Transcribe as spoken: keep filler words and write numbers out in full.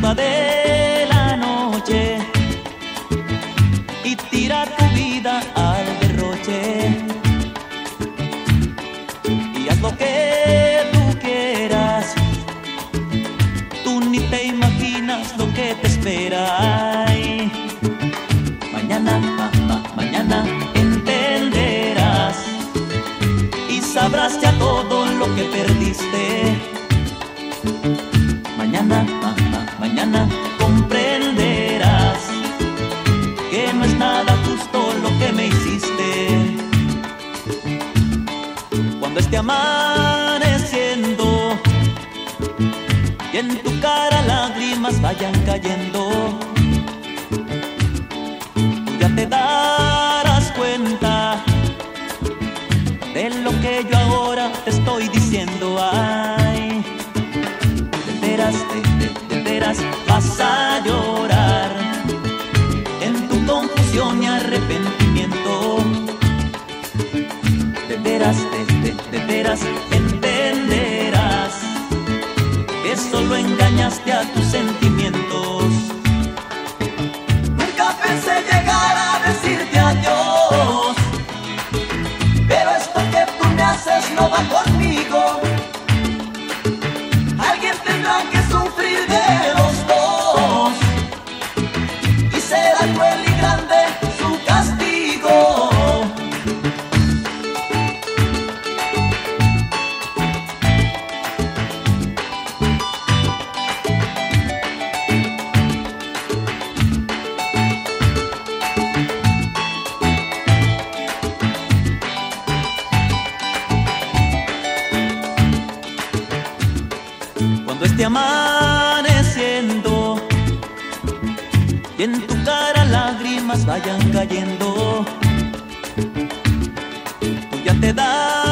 cruda de la noche y tira tu vida al derroche. Y haz lo que tú quieras, tú ni te imaginas lo que te espera. Ay, mañana, ma, ma, mañana entenderás y sabrás ya todo lo que perdiste. Mañana, ma, ma, mañana comprenderás que no es nada justo lo que me hiciste. Cuando esté amaneciendo y en tu cara lágrimas vayan cayendo, tú ya te darás cuenta de lo que yo ahora te estoy diciendo. Ay, de veras, de, de, de veras vas a llorar en tu confusión y arrepentimiento. De veras, de, de, de veras entenderás que solo engañaste a tus sentimientos. Nunca pensé llegar a decirte adiós, pero esto que tú me haces no va conmigo. Alguien tendrá que sufrir de los dos y será cruel y grande su castigo. Cuando esté amaneciendo y en tu cara lágrimas vayan cayendo, tú ya te das